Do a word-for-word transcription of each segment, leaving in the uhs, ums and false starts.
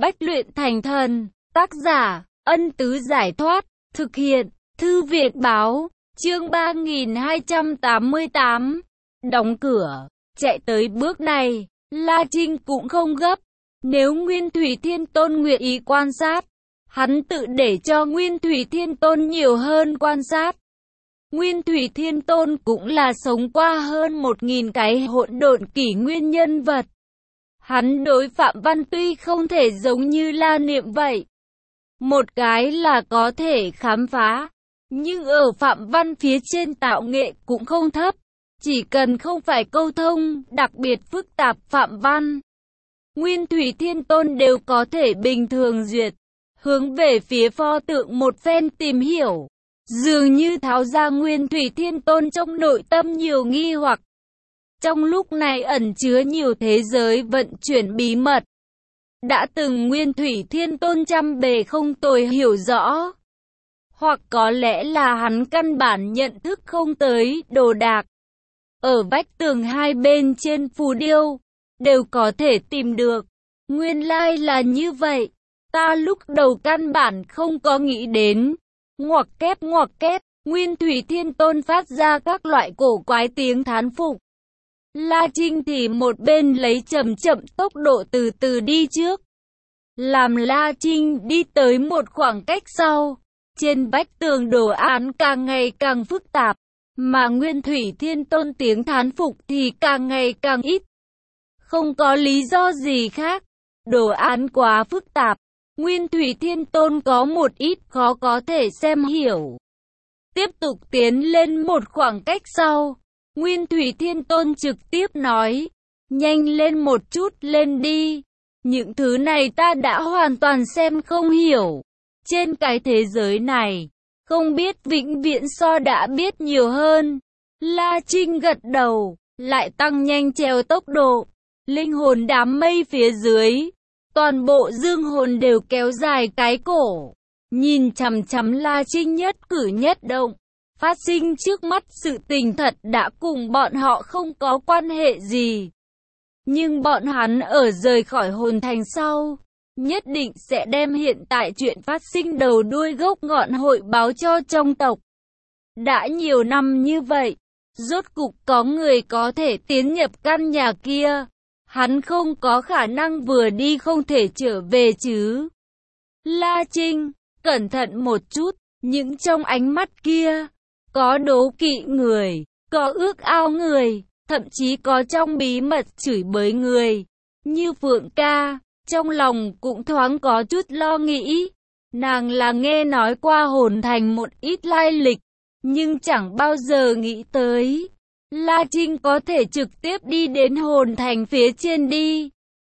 Bách luyện thành thần, tác giả, Ân Tứ Giải Thoát, thực hiện, Thư Việt Báo, chương ba nghìn hai trăm tám mươi tám. Đóng cửa, chạy tới bước này, La Trinh cũng không gấp. Nếu Nguyên Thủy Thiên Tôn nguyện ý quan sát, hắn tự để cho Nguyên Thủy Thiên Tôn nhiều hơn quan sát. Nguyên Thủy Thiên Tôn cũng là sống qua hơn một nghìn cái hỗn độn kỷ nguyên nhân vật. Hắn đối Phạm Văn tuy không thể giống như La Niệm vậy. Một cái là có thể khám phá, nhưng ở Phạm Văn phía trên tạo nghệ cũng không thấp. Chỉ cần không phải câu thông, đặc biệt phức tạp Phạm Văn, Nguyên Thủy Thiên Tôn đều có thể bình thường duyệt. Hướng về phía pho tượng một phen tìm hiểu, dường như tháo ra Nguyên Thủy Thiên Tôn trong nội tâm nhiều nghi hoặc. Trong lúc này ẩn chứa nhiều thế giới vận chuyển bí mật. Đã từng Nguyên Thủy Thiên Tôn trăm bề không tồi hiểu rõ. Hoặc có lẽ là hắn căn bản nhận thức không tới đồ đạc. Ở vách tường hai bên trên phù điêu, đều có thể tìm được. Nguyên lai là như vậy. Ta lúc đầu căn bản không có nghĩ đến. Ngoặc kép ngoặc kép, Nguyên Thủy Thiên Tôn phát ra các loại cổ quái tiếng thán phục. La Trinh thì một bên lấy chậm chậm tốc độ từ từ đi trước. Làm La Trinh đi tới một khoảng cách sau, trên vách tường đồ án càng ngày càng phức tạp, mà Nguyên Thủy Thiên Tôn tiếng thán phục thì càng ngày càng ít. Không có lý do gì khác, đồ án quá phức tạp, Nguyên Thủy Thiên Tôn có một ít khó có thể xem hiểu. Tiếp tục tiến lên một khoảng cách sau, Nguyên Thủy Thiên Tôn trực tiếp nói, nhanh lên một chút lên đi. Những thứ này ta đã hoàn toàn xem không hiểu. Trên cái thế giới này, không biết vĩnh viễn so đã biết nhiều hơn. La Trinh gật đầu, lại tăng nhanh treo tốc độ. Linh hồn đám mây phía dưới, toàn bộ dương hồn đều kéo dài cái cổ. Nhìn chằm chằm La Trinh nhất cử nhất động. Phát sinh trước mắt sự tình thật đã cùng bọn họ không có quan hệ gì. Nhưng bọn hắn ở rời khỏi hồn thành sau, nhất định sẽ đem hiện tại chuyện phát sinh đầu đuôi gốc ngọn hội báo cho trong tộc. Đã nhiều năm như vậy, rốt cục có người có thể tiến nhập căn nhà kia. Hắn không có khả năng vừa đi không thể trở về chứ. La Trinh, cẩn thận một chút, những trong ánh mắt kia, có đố kỵ người, có ước ao người, thậm chí có trong bí mật chửi bới người. Như Phượng ca, trong lòng cũng thoáng có chút lo nghĩ. Nàng là nghe nói qua hồn thành một ít lai lịch, nhưng chẳng bao giờ nghĩ tới La Trinh có thể trực tiếp đi đến hồn thành phía trên đi.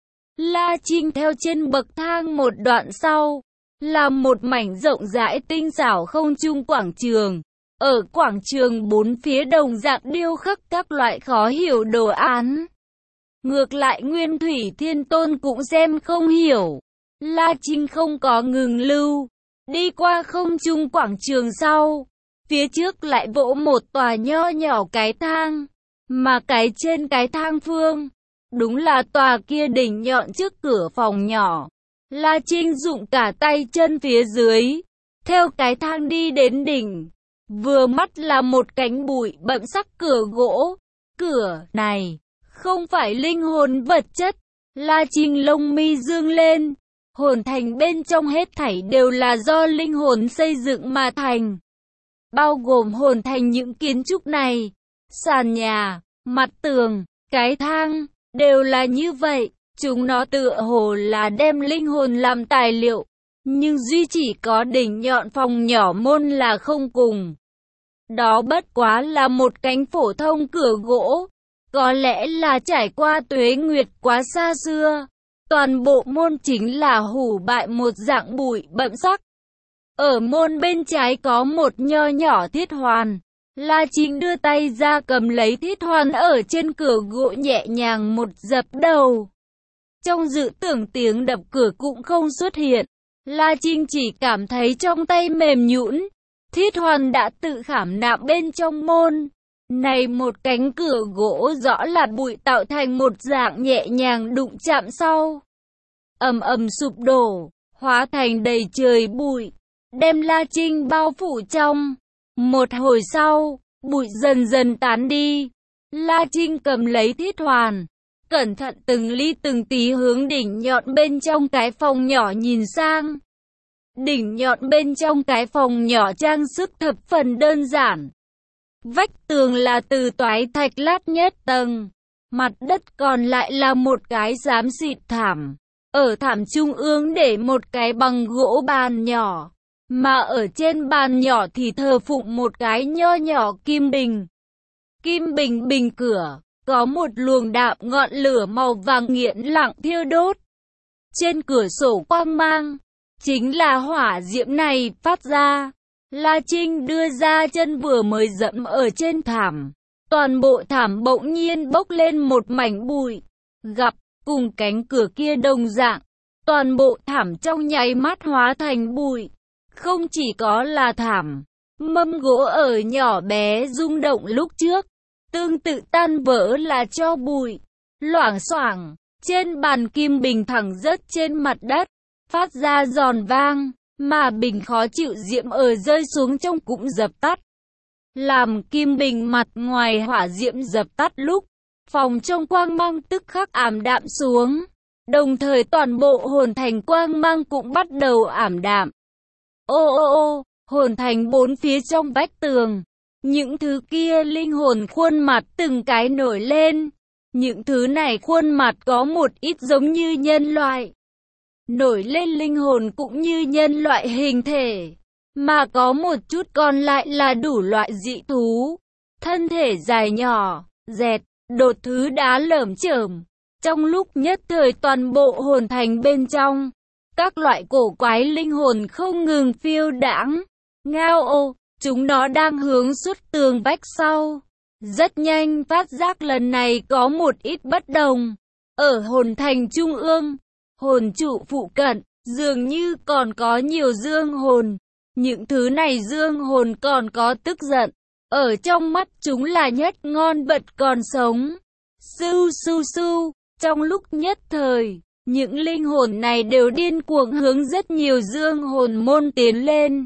La Trinh theo trên bậc thang một đoạn sau, là một mảnh rộng rãi tinh xảo không trung quảng trường. Ở quảng trường bốn phía đồng dạng điêu khắc các loại khó hiểu đồ án. Ngược lại Nguyên Thủy Thiên Tôn cũng xem không hiểu. La Trinh không có ngừng lưu. Đi qua không trung quảng trường sau. Phía trước lại vỗ một tòa nho nhỏ cái thang. Mà cái trên cái thang phương, đúng là tòa kia đỉnh nhọn trước cửa phòng nhỏ. La Trinh dụng cả tay chân phía dưới. Theo cái thang đi đến đỉnh. Vừa mắt là một cánh bụi bậm sắc cửa gỗ. Cửa này không phải linh hồn vật chất. La Trinh lông mi dương lên. Hồn thành bên trong hết thảy đều là do linh hồn xây dựng mà thành. Bao gồm hồn thành những kiến trúc này. Sàn nhà, mặt tường, cái thang, đều là như vậy. Chúng nó tựa hồ là đem linh hồn làm tài liệu. Nhưng duy chỉ có đỉnh nhọn phòng nhỏ môn là không cùng. Đó bất quá là một cánh phổ thông cửa gỗ. Có lẽ là trải qua tuế nguyệt quá xa xưa. Toàn bộ môn chính là hủ bại một dạng bụi bậm sắc. Ở môn bên trái có một nho nhỏ thiết hoàn. La Trinh đưa tay ra cầm lấy thiết hoàn ở trên cửa gỗ nhẹ nhàng một dập đầu. Trong dự tưởng tiếng đập cửa cũng không xuất hiện. La Trinh chỉ cảm thấy trong tay mềm nhũn. Thiết hoàn đã tự khảm nạm bên trong môn. Này một cánh cửa gỗ rõ là bụi tạo thành một dạng nhẹ nhàng đụng chạm sau. ầm ầm sụp đổ, hóa thành đầy trời bụi, đem La Trinh bao phủ trong. Một hồi sau, bụi dần dần tán đi. La Trinh cầm lấy thiết hoàn, cẩn thận từng ly từng tí hướng đỉnh nhọn bên trong cái phòng nhỏ nhìn sang. Đỉnh nhọn bên trong cái phòng nhỏ trang sức thập phần đơn giản. Vách tường là từ toái thạch lát nhất tầng, mặt đất còn lại là một cái xám xịt thảm. Ở thảm trung ương để một cái bằng gỗ bàn nhỏ, mà ở trên bàn nhỏ thì thờ phụng một cái nho nhỏ kim bình. Kim bình bình cửa, có một luồng đạm ngọn lửa màu vàng nghiện lặng thiêu đốt. Trên cửa sổ quang mang, chính là hỏa diễm này phát ra. La Trinh đưa ra chân vừa mới dẫm ở trên thảm. Toàn bộ thảm bỗng nhiên bốc lên một mảnh bụi. Gặp, cùng cánh cửa kia đồng dạng. Toàn bộ thảm trong nháy mắt hóa thành bụi. Không chỉ có là thảm, mâm gỗ ở nhỏ bé rung động lúc trước, tương tự tan vỡ là cho bụi. Loảng xoảng, trên bàn kim bình thẳng rớt trên mặt đất, phát ra giòn vang, mà bình khó chịu diễm ở rơi xuống trong cũng dập tắt. Làm kim bình mặt ngoài hỏa diễm dập tắt lúc, phòng trong quang mang tức khắc ảm đạm xuống, đồng thời toàn bộ hồn thành quang mang cũng bắt đầu ảm đạm. Ô ô ô, hồn thành bốn phía trong vách tường, những thứ kia linh hồn khuôn mặt từng cái nổi lên. Những thứ này khuôn mặt có một ít giống như nhân loại, nổi lên linh hồn cũng như nhân loại hình thể, mà có một chút còn lại là đủ loại dị thú, thân thể dài nhỏ, dẹt, đột thứ đá lởm chởm. Trong lúc nhất thời toàn bộ hồn thành bên trong, các loại cổ quái linh hồn không ngừng phiêu đãng. Ngao ô, chúng nó đang hướng xuất tường vách sau. Rất nhanh phát giác lần này có một ít bất đồng. Ở hồn thành trung ương, hồn trụ phụ cận, dường như còn có nhiều dương hồn. Những thứ này dương hồn còn có tức giận. Ở trong mắt chúng là nhất ngon bật còn sống. Su su su, trong lúc nhất thời, những linh hồn này đều điên cuồng hướng rất nhiều dương hồn môn tiến lên.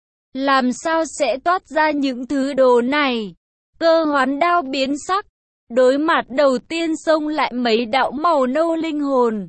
Làm sao sẽ toát ra những thứ đồ này? Cơ Hoán đao biến sắc, đối mặt đầu tiên xông lại mấy đạo màu nâu linh hồn.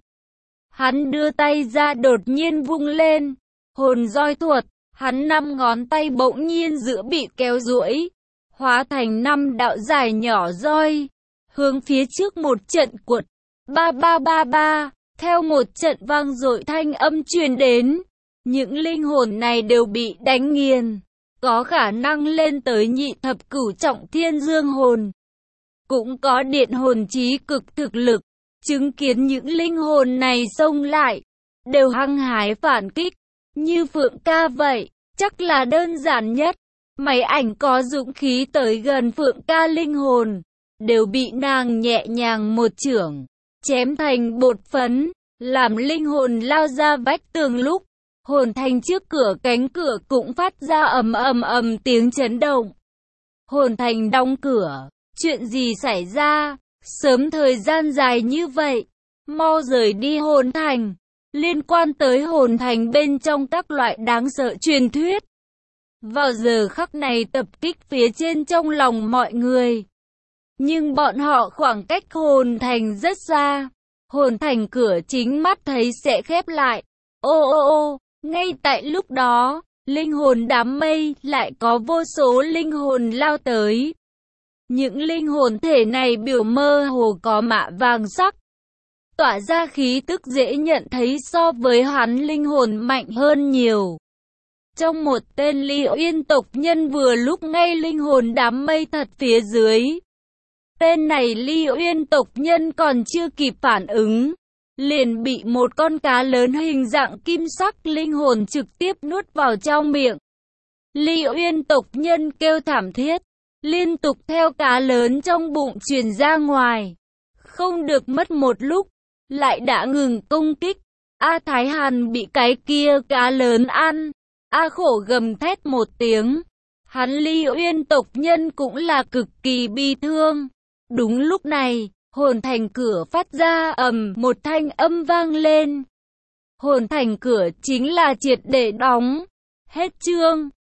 Hắn đưa tay ra đột nhiên vung lên, hồn roi thuật, hắn năm ngón tay bỗng nhiên giữa bị kéo duỗi, hóa thành năm đạo dài nhỏ roi, hướng phía trước một trận cuột, ba ba ba ba, theo một trận vang dội thanh âm truyền đến, những linh hồn này đều bị đánh nghiền. Có khả năng lên tới nhị thập cửu trọng thiên dương hồn, cũng có điện hồn chí cực thực lực. Chứng kiến những linh hồn này xông lại, đều hăng hái phản kích, như Phượng Ca vậy, chắc là đơn giản nhất. Mấy ảnh có dũng khí tới gần Phượng Ca linh hồn, đều bị nàng nhẹ nhàng một chưởng, chém thành bột phấn, làm linh hồn lao ra vách tường lúc. Hồn thành trước cửa cánh cửa cũng phát ra ầm ầm ầm tiếng chấn động. Hồn thành đóng cửa, chuyện gì xảy ra? Sớm thời gian dài như vậy, mau rời đi hồn thành. Liên quan tới hồn thành bên trong các loại đáng sợ truyền thuyết, vào giờ khắc này tập kích phía trên trong lòng mọi người. Nhưng bọn họ khoảng cách hồn thành rất xa, hồn thành cửa chính mắt thấy sẽ khép lại. Ô ô ô, ngay tại lúc đó, linh hồn đám mây lại có vô số linh hồn lao tới. Những linh hồn thể này biểu mơ hồ có mạ vàng sắc, tỏa ra khí tức dễ nhận thấy so với hắn linh hồn mạnh hơn nhiều. Trong một tên Ly Uyên tộc nhân vừa lúc ngay linh hồn đám mây thật phía dưới. Tên này Ly Uyên tộc nhân còn chưa kịp phản ứng, liền bị một con cá lớn hình dạng kim sắc linh hồn trực tiếp nuốt vào trong miệng. Ly Uyên tộc nhân kêu thảm thiết, liên tục theo cá lớn trong bụng truyền ra ngoài. Không được mất một lúc, lại đã ngừng công kích. A Thái Hàn bị cái kia cá lớn ăn. A Khổ gầm thét một tiếng. Hắn Ly Uyên tộc nhân cũng là cực kỳ bi thương. Đúng lúc này, hồn thành cửa phát ra ầm một thanh âm vang lên. Hồn thành cửa chính là triệt để đóng. Hết chương.